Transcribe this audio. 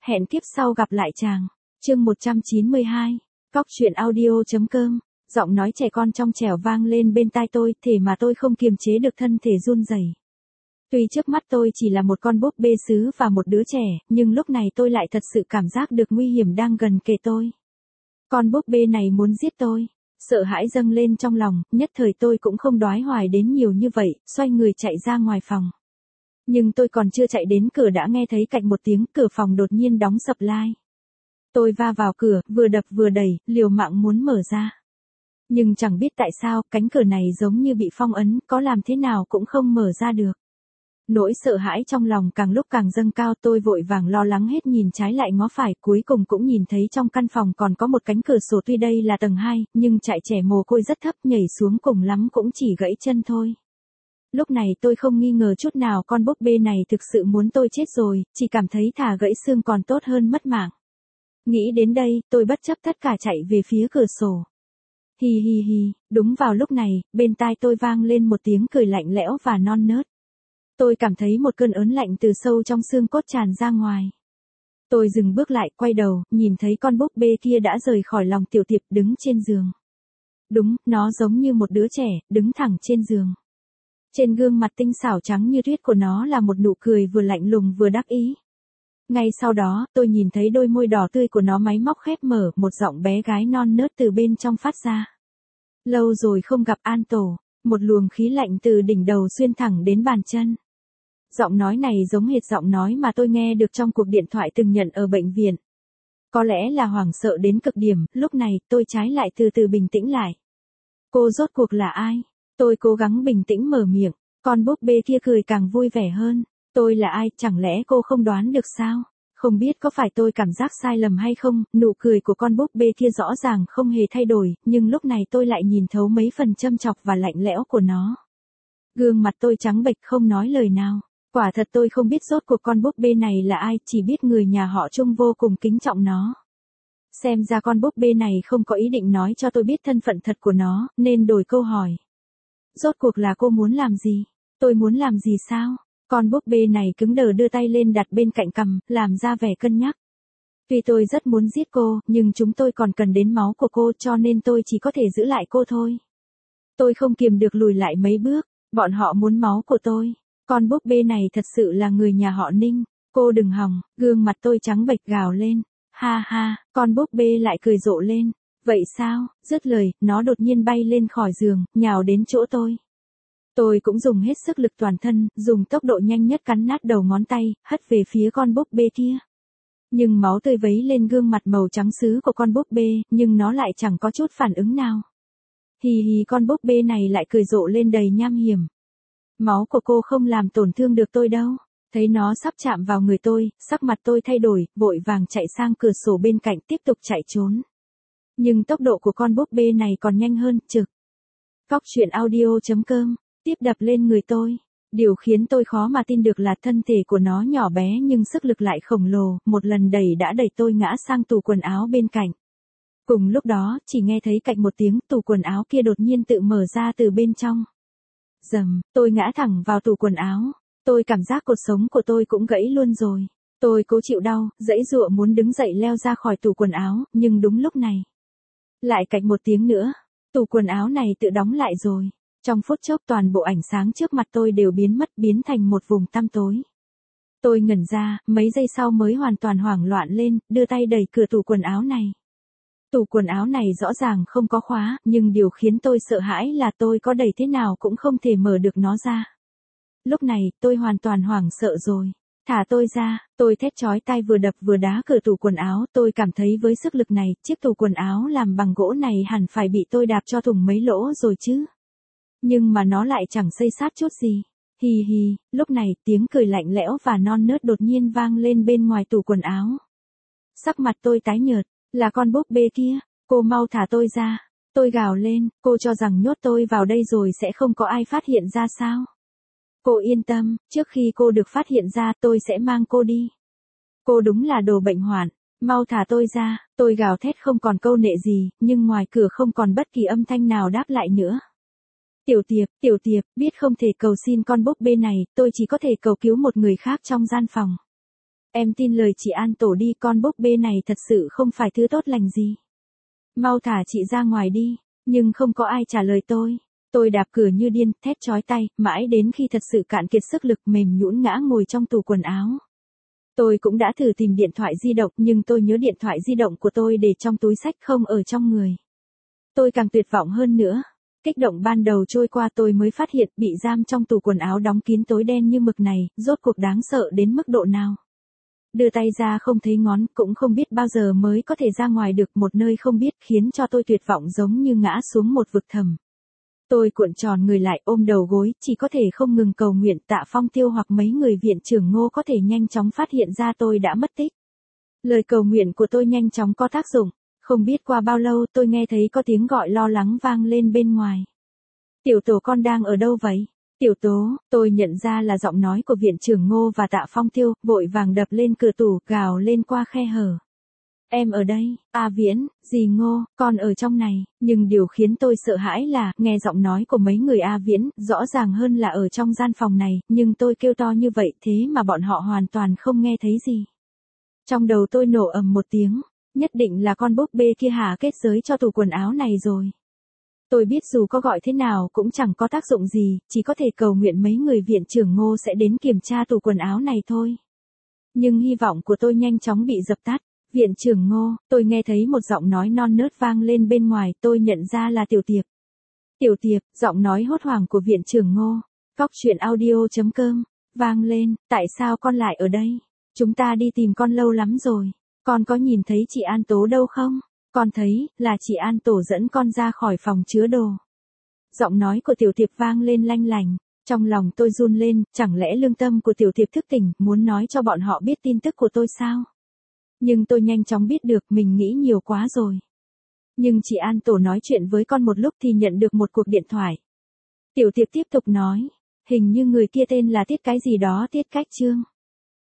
Hẹn kiếp sau gặp lại chàng. Chương 192. Cóc truyện audio.com. Giọng nói trẻ con trong trẻo vang lên bên tai tôi, thể mà tôi không kiềm chế được thân thể run rẩy. Tuy trước mắt tôi chỉ là một con búp bê sứ và một đứa trẻ, nhưng lúc này tôi lại thật sự cảm giác được nguy hiểm đang gần kề tôi. Con búp bê này muốn giết tôi. Sợ hãi dâng lên trong lòng, nhất thời tôi cũng không đoái hoài đến nhiều như vậy, xoay người chạy ra ngoài phòng. Nhưng tôi còn chưa chạy đến cửa đã nghe thấy cạch một tiếng, cửa phòng đột nhiên đóng sập lai. Tôi va vào cửa, vừa đập vừa đẩy, liều mạng muốn mở ra. Nhưng chẳng biết tại sao, cánh cửa này giống như bị phong ấn, có làm thế nào cũng không mở ra được. Nỗi sợ hãi trong lòng càng lúc càng dâng cao, tôi vội vàng lo lắng hết nhìn trái lại ngó phải, cuối cùng cũng nhìn thấy trong căn phòng còn có một cánh cửa sổ, tuy đây là tầng 2, nhưng chạy trẻ mồ côi rất thấp, nhảy xuống cùng lắm cũng chỉ gãy chân thôi. Lúc này tôi không nghi ngờ chút nào con búp bê này thực sự muốn tôi chết rồi, chỉ cảm thấy thà gãy xương còn tốt hơn mất mạng. Nghĩ đến đây, tôi bất chấp tất cả chạy về phía cửa sổ. Hi hi hi, đúng vào lúc này, bên tai tôi vang lên một tiếng cười lạnh lẽo và non nớt. Tôi cảm thấy một cơn ớn lạnh từ sâu trong xương cốt tràn ra ngoài. Tôi dừng bước lại, quay đầu, nhìn thấy con búp bê kia đã rời khỏi lòng Tiểu Tiệp, đứng trên giường. Đúng, nó giống như một đứa trẻ, đứng thẳng trên giường. Trên gương mặt tinh xảo trắng như tuyết của nó là một nụ cười vừa lạnh lùng vừa đắc ý. Ngay sau đó, tôi nhìn thấy đôi môi đỏ tươi của nó máy móc khép mở, một giọng bé gái non nớt từ bên trong phát ra. Lâu rồi không gặp An Tổ, một luồng khí lạnh từ đỉnh đầu xuyên thẳng đến bàn chân. Giọng nói này giống hệt giọng nói mà tôi nghe được trong cuộc điện thoại từng nhận ở bệnh viện. Có lẽ là hoảng sợ đến cực điểm, lúc này tôi trái lại từ từ bình tĩnh lại. Cô rốt cuộc là ai? Tôi cố gắng bình tĩnh mở miệng, con búp bê kia cười càng vui vẻ hơn. Tôi là ai, chẳng lẽ cô không đoán được sao? Không biết có phải tôi cảm giác sai lầm hay không, nụ cười của con búp bê kia rõ ràng không hề thay đổi, nhưng lúc này tôi lại nhìn thấu mấy phần châm chọc và lạnh lẽo của nó. Gương mặt tôi trắng bệch không nói lời nào. Quả thật tôi không biết rốt cuộc con búp bê này là ai, chỉ biết người nhà họ Trung vô cùng kính trọng nó. Xem ra con búp bê này không có ý định nói cho tôi biết thân phận thật của nó, nên đổi câu hỏi. Rốt cuộc là cô muốn làm gì? Tôi muốn làm gì sao? Con búp bê này cứng đờ đưa tay lên đặt bên cạnh cằm, làm ra vẻ cân nhắc. Tuy tôi rất muốn giết cô, nhưng chúng tôi còn cần đến máu của cô, cho nên tôi chỉ có thể giữ lại cô thôi. Tôi không kiềm được lùi lại mấy bước, bọn họ muốn máu của tôi. Con búp bê này thật sự là người nhà họ Ninh. Cô đừng hòng, gương mặt tôi trắng bệch gào lên. Ha ha, con búp bê lại cười rộ lên. Vậy sao? Dứt lời, nó đột nhiên bay lên khỏi giường, nhào đến chỗ tôi. Tôi cũng dùng hết sức lực toàn thân, dùng tốc độ nhanh nhất cắn nát đầu ngón tay, hất về phía con búp bê kia. Nhưng máu tươi vấy lên gương mặt màu trắng sứ của con búp bê, nhưng nó lại chẳng có chút phản ứng nào. Hì hì, con búp bê này lại cười rộ lên đầy nham hiểm. Máu của cô không làm tổn thương được tôi đâu. Thấy nó sắp chạm vào người tôi, sắc mặt tôi thay đổi, vội vàng chạy sang cửa sổ bên cạnh tiếp tục chạy trốn. Nhưng tốc độ của con búp bê này còn nhanh hơn, trực. Cóc truyện audio.com, tiếp đập lên người tôi. Điều khiến tôi khó mà tin được là thân thể của nó nhỏ bé nhưng sức lực lại khổng lồ, một lần đẩy đã đẩy tôi ngã sang tủ quần áo bên cạnh. Cùng lúc đó, chỉ nghe thấy cạch một tiếng, tủ quần áo kia đột nhiên tự mở ra từ bên trong. Dầm, tôi ngã thẳng vào tủ quần áo. Tôi cảm giác cột sống của tôi cũng gãy luôn rồi. Tôi cố chịu đau, giãy giụa muốn đứng dậy leo ra khỏi tủ quần áo, nhưng đúng lúc này. Lại cạch một tiếng nữa, tủ quần áo này tự đóng lại rồi. Trong phút chốc toàn bộ ánh sáng trước mặt tôi đều biến mất, biến thành một vùng tăm tối. Tôi ngẩn ra, mấy giây sau mới hoàn toàn hoảng loạn lên, đưa tay đẩy cửa tủ quần áo này. Tủ quần áo này rõ ràng không có khóa, nhưng điều khiến tôi sợ hãi là tôi có đẩy thế nào cũng không thể mở được nó ra. Lúc này, tôi hoàn toàn hoảng sợ rồi. Thả tôi ra, tôi thét chói tai vừa đập vừa đá cửa tủ quần áo, tôi cảm thấy với sức lực này, chiếc tủ quần áo làm bằng gỗ này hẳn phải bị tôi đạp cho thủng mấy lỗ rồi chứ. Nhưng mà nó lại chẳng xây xát chút gì. Hì hì, lúc này, tiếng cười lạnh lẽo và non nớt đột nhiên vang lên bên ngoài tủ quần áo. Sắc mặt tôi tái nhợt, là con búp bê kia, cô mau thả tôi ra. Tôi gào lên, cô cho rằng nhốt tôi vào đây rồi sẽ không có ai phát hiện ra sao? Cô yên tâm, trước khi cô được phát hiện ra tôi sẽ mang cô đi. Cô đúng là đồ bệnh hoạn, mau thả tôi ra. Tôi gào thét không còn câu nệ gì, nhưng ngoài cửa không còn bất kỳ âm thanh nào đáp lại nữa. Tiểu Tiệp, biết không thể cầu xin con búp bê này, tôi chỉ có thể cầu cứu một người khác trong gian phòng. Em tin lời chị An Tổ đi, con búp bê này thật sự không phải thứ tốt lành gì. Mau thả chị ra ngoài đi, nhưng không có ai trả lời tôi. Tôi đạp cửa như điên, thét chói tai, mãi đến khi thật sự cạn kiệt sức lực mềm nhũn ngã ngồi trong tủ quần áo. Tôi cũng đã thử tìm điện thoại di động nhưng tôi nhớ điện thoại di động của tôi để trong túi xách không ở trong người. Tôi càng tuyệt vọng hơn nữa. Kích động ban đầu trôi qua tôi mới phát hiện bị giam trong tủ quần áo đóng kín tối đen như mực này, rốt cuộc đáng sợ đến mức độ nào. Đưa tay ra không thấy ngón, cũng không biết bao giờ mới có thể ra ngoài được, một nơi không biết khiến cho tôi tuyệt vọng giống như ngã xuống một vực thẳm. Tôi cuộn tròn người lại ôm đầu gối, chỉ có thể không ngừng cầu nguyện Tạ Phong Tiêu hoặc mấy người viện trưởng Ngô có thể nhanh chóng phát hiện ra tôi đã mất tích. Lời cầu nguyện của tôi nhanh chóng có tác dụng, không biết qua bao lâu tôi nghe thấy có tiếng gọi lo lắng vang lên bên ngoài. Tiểu Tổ, con đang ở đâu vậy? Tiểu Tố, tôi nhận ra là giọng nói của viện trưởng Ngô và Tạ Phong Tiêu, vội vàng đập lên cửa tủ, gào lên qua khe hở. Em ở đây, A Viễn, dì Ngô, con ở trong này, nhưng điều khiến tôi sợ hãi là, nghe giọng nói của mấy người A Viễn, rõ ràng hơn là ở trong gian phòng này, nhưng tôi kêu to như vậy thế mà bọn họ hoàn toàn không nghe thấy gì. Trong đầu tôi nổ ầm một tiếng, nhất định là con búp bê kia hạ kết giới cho tủ quần áo này rồi. Tôi biết dù có gọi thế nào cũng chẳng có tác dụng gì, chỉ có thể cầu nguyện mấy người viện trưởng Ngô sẽ đến kiểm tra tủ quần áo này thôi. Nhưng hy vọng của tôi nhanh chóng bị dập tắt. Viện trưởng Ngô, tôi nghe thấy một giọng nói non nớt vang lên bên ngoài, tôi nhận ra là Tiểu Tiệp. Tiểu Tiệp, giọng nói hốt hoảng của viện trưởng Ngô. Cóc truyện audio.com, vang lên, tại sao con lại ở đây? Chúng ta đi tìm con lâu lắm rồi. Con có nhìn thấy chị An Tố đâu không? Con thấy, là chị An Tổ dẫn con ra khỏi phòng chứa đồ. Giọng nói của Tiểu Tiệp vang lên lanh lành. Trong lòng tôi run lên, chẳng lẽ lương tâm của Tiểu Tiệp thức tỉnh, muốn nói cho bọn họ biết tin tức của tôi sao? Nhưng tôi nhanh chóng biết được mình nghĩ nhiều quá rồi. Nhưng chị An Tổ nói chuyện với con một lúc thì nhận được một cuộc điện thoại. Tiểu Tiệp tiếp tục nói, hình như người kia tên là Tiết cái gì đó, Tiết Cách Trương.